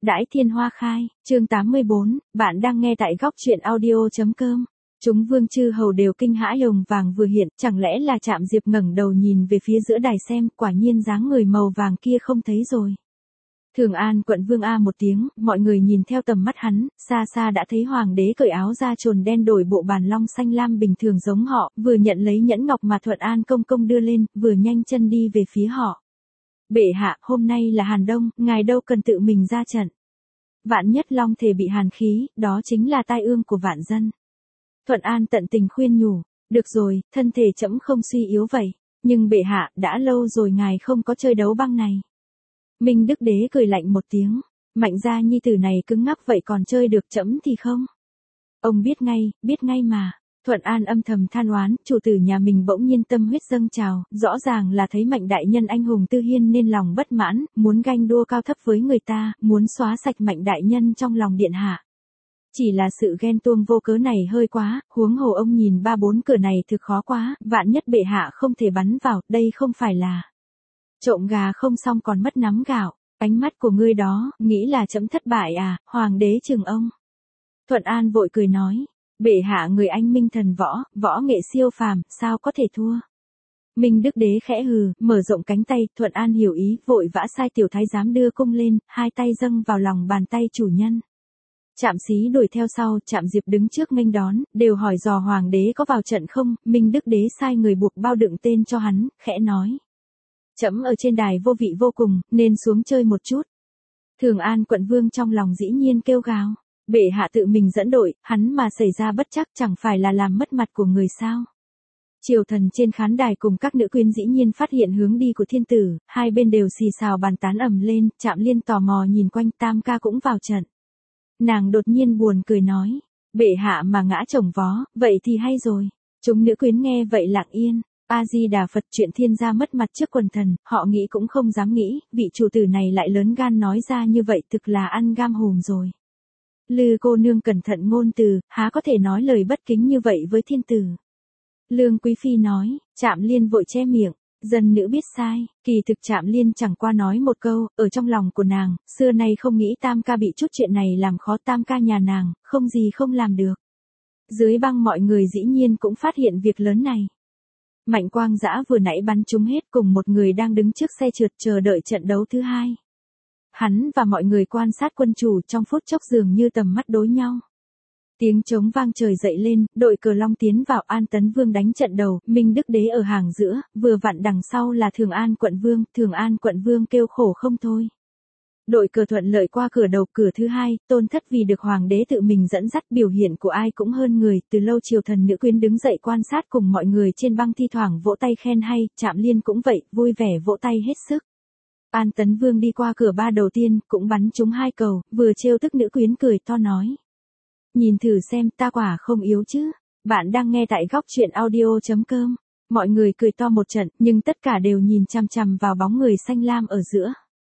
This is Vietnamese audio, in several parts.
Đãi thiên hoa khai, chương 84, bạn đang nghe tại góc truyện audio.com. Chúng vương chư hầu đều kinh hãi hồng vàng vừa hiện, chẳng lẽ là Trạm Diệp ngẩng đầu nhìn về phía giữa đài xem, quả nhiên dáng người màu vàng kia không thấy rồi. Thường An quận vương a một tiếng, mọi người nhìn theo tầm mắt hắn, xa xa đã thấy hoàng đế cởi áo da trồn đen đổi bộ bàn long xanh lam bình thường giống họ, vừa nhận lấy nhẫn ngọc mà Thuận An công công đưa lên, vừa nhanh chân đi về phía họ. Bệ hạ, hôm nay là Hàn Đông, ngài đâu cần tự mình ra trận. Vạn nhất long thể bị hàn khí, đó chính là tai ương của vạn dân. Thuận An tận tình khuyên nhủ, được rồi, thân thể trẫm không suy yếu vậy, nhưng bệ hạ, đã lâu rồi ngài không có chơi đấu băng này. Minh Đức Đế cười lạnh một tiếng, Mạnh gia nhi tử này cứng ngắc vậy còn chơi được trẫm thì không. Ông biết ngay mà. Thuận An âm thầm than oán, chủ tử nhà mình bỗng nhiên tâm huyết dâng trào, rõ ràng là thấy Mạnh đại nhân anh hùng tư hiên nên lòng bất mãn, muốn ganh đua cao thấp với người ta, muốn xóa sạch Mạnh đại nhân trong lòng điện hạ. Chỉ là sự ghen tuông vô cớ này hơi quá, huống hồ ông nhìn 3-4 cửa này thực khó quá, vạn nhất bệ hạ không thể bắn vào, đây không phải là trộm gà không xong còn mất nắm gạo. Ánh mắt của ngươi đó, nghĩ là trẫm thất bại à, hoàng đế chừng ông. Thuận An vội cười nói. Bệ hạ người anh minh thần võ nghệ siêu phàm, sao có thể thua. Minh Đức Đế khẽ hừ, mở rộng cánh tay, Thuận An hiểu ý, vội vã sai tiểu thái giám đưa cung lên, hai tay dâng vào lòng bàn tay chủ nhân. Trạm Xí đuổi theo sau, Trạm Diệp đứng trước nghênh đón, đều hỏi dò hoàng đế có vào trận không, Minh Đức Đế sai người buộc bao đựng tên cho hắn, khẽ nói. Trẫm ở trên đài vô vị vô cùng, nên xuống chơi một chút. Thường An quận vương trong lòng dĩ nhiên kêu gào. Bệ hạ tự mình dẫn đội, hắn mà xảy ra bất chắc chẳng phải là làm mất mặt của người sao. Triều thần trên khán đài cùng các nữ quyến dĩ nhiên phát hiện hướng đi của thiên tử, hai bên đều xì xào bàn tán ầm lên, Trạm Liên tò mò nhìn quanh, Tam ca cũng vào trận. Nàng đột nhiên buồn cười nói, bệ hạ mà ngã chồng vó, vậy thì hay rồi. Chúng nữ quyến nghe vậy lặng yên. A-di-đà Phật, chuyện thiên gia mất mặt trước quần thần, họ nghĩ cũng không dám nghĩ, vị chủ tử này lại lớn gan nói ra như vậy thực là ăn gam hùm rồi. Lư cô nương cẩn thận ngôn từ, há có thể nói lời bất kính như vậy với thiên tử. Lương Quý Phi nói, Trạm Liên vội che miệng, dân nữ biết sai, kỳ thực Trạm Liên chẳng qua nói một câu, ở trong lòng của nàng, xưa nay không nghĩ Tam ca bị chút chuyện này làm khó Tam ca nhà nàng, không gì không làm được. Dưới băng mọi người dĩ nhiên cũng phát hiện việc lớn này. Mạnh Quang Dã vừa nãy bắn trúng hết cùng một người đang đứng trước xe trượt chờ đợi trận đấu thứ hai. Hắn và mọi người quan sát quân chủ trong phút chốc dường như tầm mắt đối nhau. Tiếng trống vang trời dậy lên, đội Cờ Long tiến vào, An Tấn Vương đánh trận đầu, Minh Đức Đế ở hàng giữa, vừa vặn đằng sau là Thường An quận vương kêu khổ không thôi. Đội Cờ thuận lợi qua cửa đầu, cửa thứ hai, Tôn Thất vì được hoàng đế tự mình dẫn dắt, biểu hiện của ai cũng hơn người, từ lâu triều thần nữ quyến đứng dậy quan sát cùng mọi người trên băng thi thoảng vỗ tay khen hay, Trạm Liên cũng vậy, vui vẻ vỗ tay hết sức. An Tấn Vương đi qua cửa ba đầu tiên, cũng bắn trúng 2 cầu, vừa trêu tức nữ quyến cười to nói. Nhìn thử xem, ta quả không yếu chứ. Bạn đang nghe tại góc truyện audio.com. Mọi người cười to một trận, nhưng tất cả đều nhìn chằm chằm vào bóng người xanh lam ở giữa.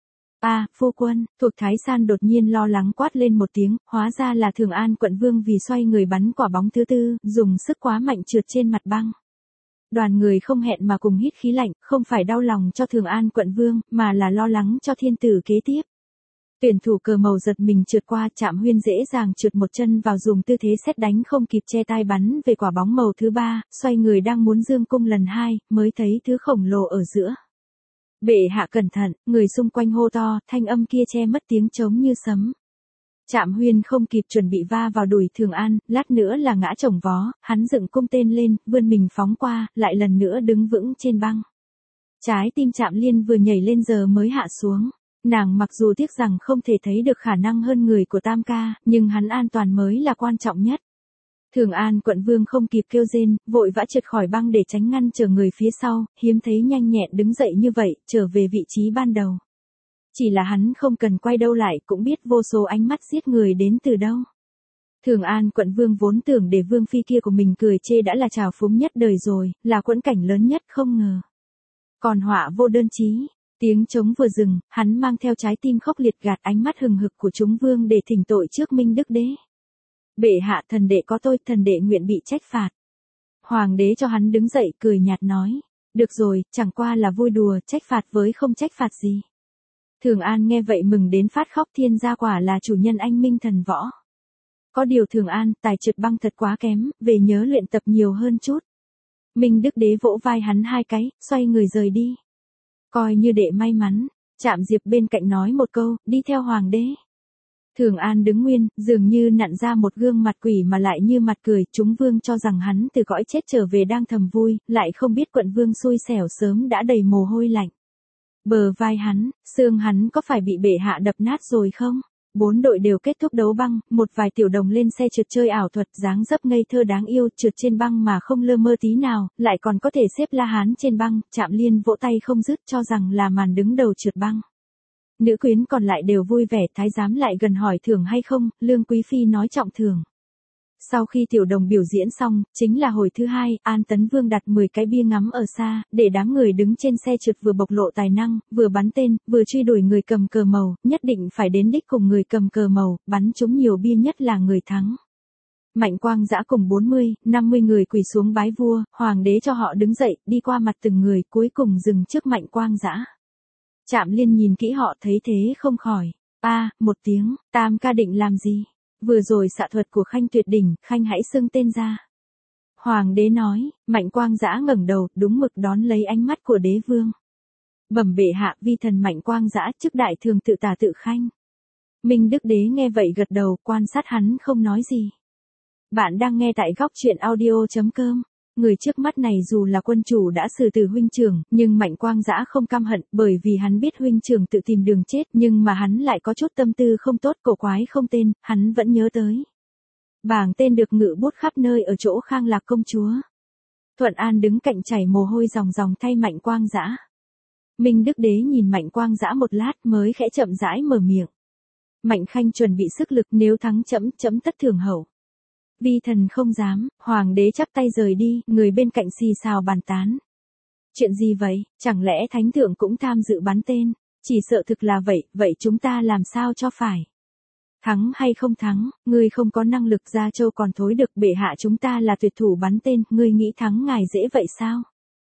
Phu quân, thuộc Thái San đột nhiên lo lắng quát lên một tiếng, hóa ra là Thường An quận vương vì xoay người bắn quả bóng thứ tư, dùng sức quá mạnh trượt trên mặt băng. Đoàn người không hẹn mà cùng hít khí lạnh, không phải đau lòng cho Thường An quận vương, mà là lo lắng cho thiên tử kế tiếp. Tuyển thủ cờ màu giật mình trượt qua, Trạm Huyên dễ dàng trượt một chân vào dùng tư thế sét đánh không kịp che tai bắn về quả bóng màu thứ 3, xoay người đang muốn dương cung lần 2, mới thấy thứ khổng lồ ở giữa. Bệ hạ cẩn thận, người xung quanh hô to, thanh âm kia che mất tiếng trống như sấm. Trạm Huyên không kịp chuẩn bị va vào đùi Thường An, lát nữa là ngã chồng vó, hắn dựng cung tên lên, vươn mình phóng qua, lại lần nữa đứng vững trên băng. Trái tim Trạm Liên vừa nhảy lên giờ mới hạ xuống. Nàng mặc dù tiếc rằng không thể thấy được khả năng hơn người của Tam ca, nhưng hắn an toàn mới là quan trọng nhất. Thường An quận vương không kịp kêu rên, vội vã trượt khỏi băng để tránh ngăn trở người phía sau, hiếm thấy nhanh nhẹn đứng dậy như vậy, trở về vị trí ban đầu. Chỉ là hắn không cần quay đâu lại, cũng biết vô số ánh mắt giết người đến từ đâu. Thường An quận vương vốn tưởng để vương phi kia của mình cười chê đã là trào phúng nhất đời rồi, là quẫn cảnh lớn nhất không ngờ. Còn họa vô đơn chí. Tiếng trống vừa dừng, hắn mang theo trái tim khốc liệt gạt ánh mắt hừng hực của chúng vương để thỉnh tội trước Minh Đức Đế. Bệ hạ, thần đệ có tôi, thần đệ nguyện bị trách phạt. Hoàng đế cho hắn đứng dậy cười nhạt nói. Được rồi, chẳng qua là vui đùa, trách phạt với không trách phạt gì. Thường An nghe vậy mừng đến phát khóc, thiên gia quả là chủ nhân anh minh thần võ. Có điều Thường An, tài trượt băng thật quá kém, về nhớ luyện tập nhiều hơn chút. Minh Đức Đế vỗ vai hắn hai cái, xoay người rời đi. Coi như đệ may mắn, Trạm Diệp bên cạnh nói một câu, đi theo hoàng đế. Thường An đứng nguyên, dường như nặn ra một gương mặt quỷ mà lại như mặt cười, chúng vương cho rằng hắn từ cõi chết trở về đang thầm vui, lại không biết quận vương xui xẻo sớm đã đầy mồ hôi lạnh. Bờ vai hắn, xương hắn có phải bị bệ hạ đập nát rồi không? 4 đội đều kết thúc đấu băng, một vài tiểu đồng lên xe trượt chơi ảo thuật, dáng dấp ngây thơ đáng yêu, trượt trên băng mà không lơ mơ tí nào, lại còn có thể xếp La Hán trên băng. Trạm Liên vỗ tay không dứt, cho rằng là màn đứng đầu trượt băng. Nữ quyến còn lại đều vui vẻ, thái giám lại gần hỏi thưởng hay không, Lương Quý Phi nói trọng thưởng. Sau khi tiểu đồng biểu diễn xong, chính là hồi thứ hai, An Tấn Vương đặt 10 cái bia ngắm ở xa, để đám người đứng trên xe trượt vừa bộc lộ tài năng, vừa bắn tên, vừa truy đuổi người cầm cờ màu, nhất định phải đến đích cùng người cầm cờ màu, bắn trúng nhiều bia nhất là người thắng. Mạnh Quang Dã cùng 40, 50 người quỳ xuống bái vua, hoàng đế cho họ đứng dậy, đi qua mặt từng người, cuối cùng dừng trước Mạnh Quang Dã. Trạm Liên nhìn kỹ họ thấy thế không khỏi. Một tiếng, Tam ca định làm gì? Vừa rồi xạ thuật của Khanh tuyệt đỉnh, Khanh hãy xưng tên ra. Hoàng đế nói, Mạnh Quang Dã ngẩng đầu, đúng mực đón lấy ánh mắt của đế vương. Bẩm bệ hạ, vi thần Mạnh Quang Dã chức đại thường tự tả tự Khanh. Minh Đức Đế nghe vậy gật đầu, quan sát hắn không nói gì. Bạn đang nghe tại góc truyện audio.com. Người trước mắt này dù là quân chủ đã xử tử huynh trưởng, nhưng Mạnh Quang Dã không căm hận, bởi vì hắn biết huynh trưởng tự tìm đường chết, nhưng mà hắn lại có chút tâm tư không tốt, cổ quái không tên, hắn vẫn nhớ tới. Bảng tên được ngự bút khắp nơi ở chỗ Khang Lạc công chúa. Thuận An đứng cạnh chảy mồ hôi ròng ròng thay Mạnh Quang Dã. Minh Đức Đế nhìn Mạnh Quang Dã một lát mới khẽ chậm rãi mở miệng. Mạnh Khanh chuẩn bị sức lực, nếu thắng chấm tất thưởng hậu. Vi thần không dám, hoàng đế chắp tay rời đi, người bên cạnh xì xào bàn tán. Chuyện gì vậy, chẳng lẽ thánh thượng cũng tham dự bắn tên, chỉ sợ thực là vậy chúng ta làm sao cho phải. Thắng hay không thắng, ngươi không có năng lực ra châu còn thối được, bệ hạ chúng ta là tuyệt thủ bắn tên, ngươi nghĩ thắng ngài dễ vậy sao?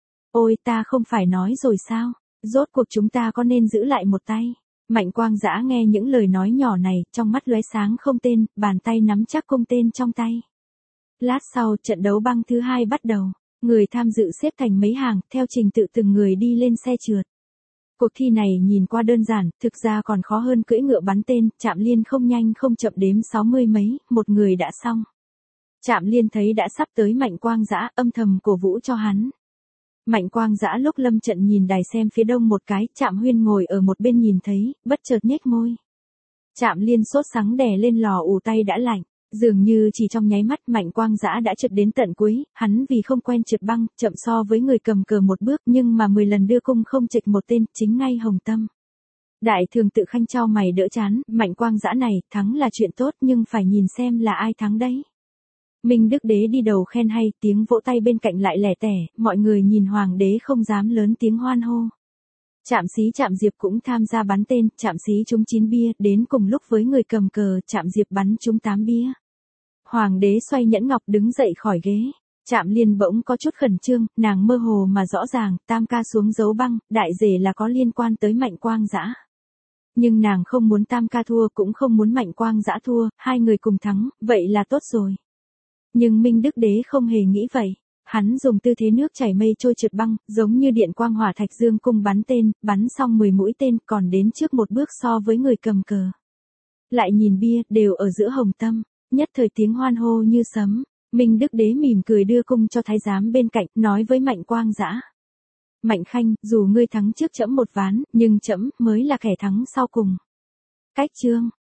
Ôi ta không phải nói rồi sao, rốt cuộc chúng ta có nên giữ lại một tay. Mạnh Quang Dã nghe những lời nói nhỏ này, trong mắt lóe sáng không tên, bàn tay nắm chắc cung tên trong tay. Lát sau, trận đấu băng thứ hai bắt đầu. Người tham dự xếp thành mấy hàng, theo trình tự từng người đi lên xe trượt. Cuộc thi này nhìn qua đơn giản, thực ra còn khó hơn cưỡi ngựa bắn tên, Trạm Liên không nhanh không chậm đếm 60 mấy, một người đã xong. Trạm Liên thấy đã sắp tới Mạnh Quang Dã, âm thầm cổ vũ cho hắn. Mạnh Quang Dã lúc lâm trận nhìn đài xem phía đông một cái, Trạm Huyên ngồi ở một bên nhìn thấy, bất chợt nhếch môi. Trạm Liên sốt sắng đè lên lò ủ tay đã lạnh, dường như chỉ trong nháy mắt Mạnh Quang Dã đã trượt đến tận cuối, hắn vì không quen trượt băng, chậm so với người cầm cờ một bước nhưng mà 10 lần đưa cung không chệch một tên, chính ngay Hồng Tâm. Đại thường tự Khanh chau mày đỡ chán, Mạnh Quang Dã này, thắng là chuyện tốt nhưng phải nhìn xem là ai thắng đấy. Minh Đức Đế đi đầu khen hay, tiếng vỗ tay bên cạnh lại lẻ tẻ, mọi người nhìn hoàng đế không dám lớn tiếng hoan hô. Trạm Xí Trạm Diệp cũng tham gia bắn tên, Trạm Xí trúng 9 bia, đến cùng lúc với người cầm cờ, Trạm Diệp bắn trúng 8 bia. Hoàng đế xoay nhẫn ngọc đứng dậy khỏi ghế. Trạm Liên bỗng có chút khẩn trương, nàng mơ hồ mà rõ ràng, Tam ca xuống dấu băng, đại rể là có liên quan tới Mạnh Quang Dã. Nhưng nàng không muốn Tam ca thua cũng không muốn Mạnh Quang Dã thua, hai người cùng thắng, vậy là tốt rồi. Nhưng Minh Đức Đế không hề nghĩ vậy. Hắn dùng tư thế nước chảy mây trôi trượt băng, giống như điện quang hỏa thạch dương cung bắn tên, bắn xong 10 mũi tên còn đến trước một bước so với người cầm cờ. Lại nhìn bia, đều ở giữa Hồng Tâm, nhất thời tiếng hoan hô như sấm. Minh Đức Đế mỉm cười đưa cung cho thái giám bên cạnh, nói với Mạnh Quang Dã. Mạnh Khanh, dù ngươi thắng trước trẫm một ván, nhưng trẫm mới là kẻ thắng sau cùng. Cách chương.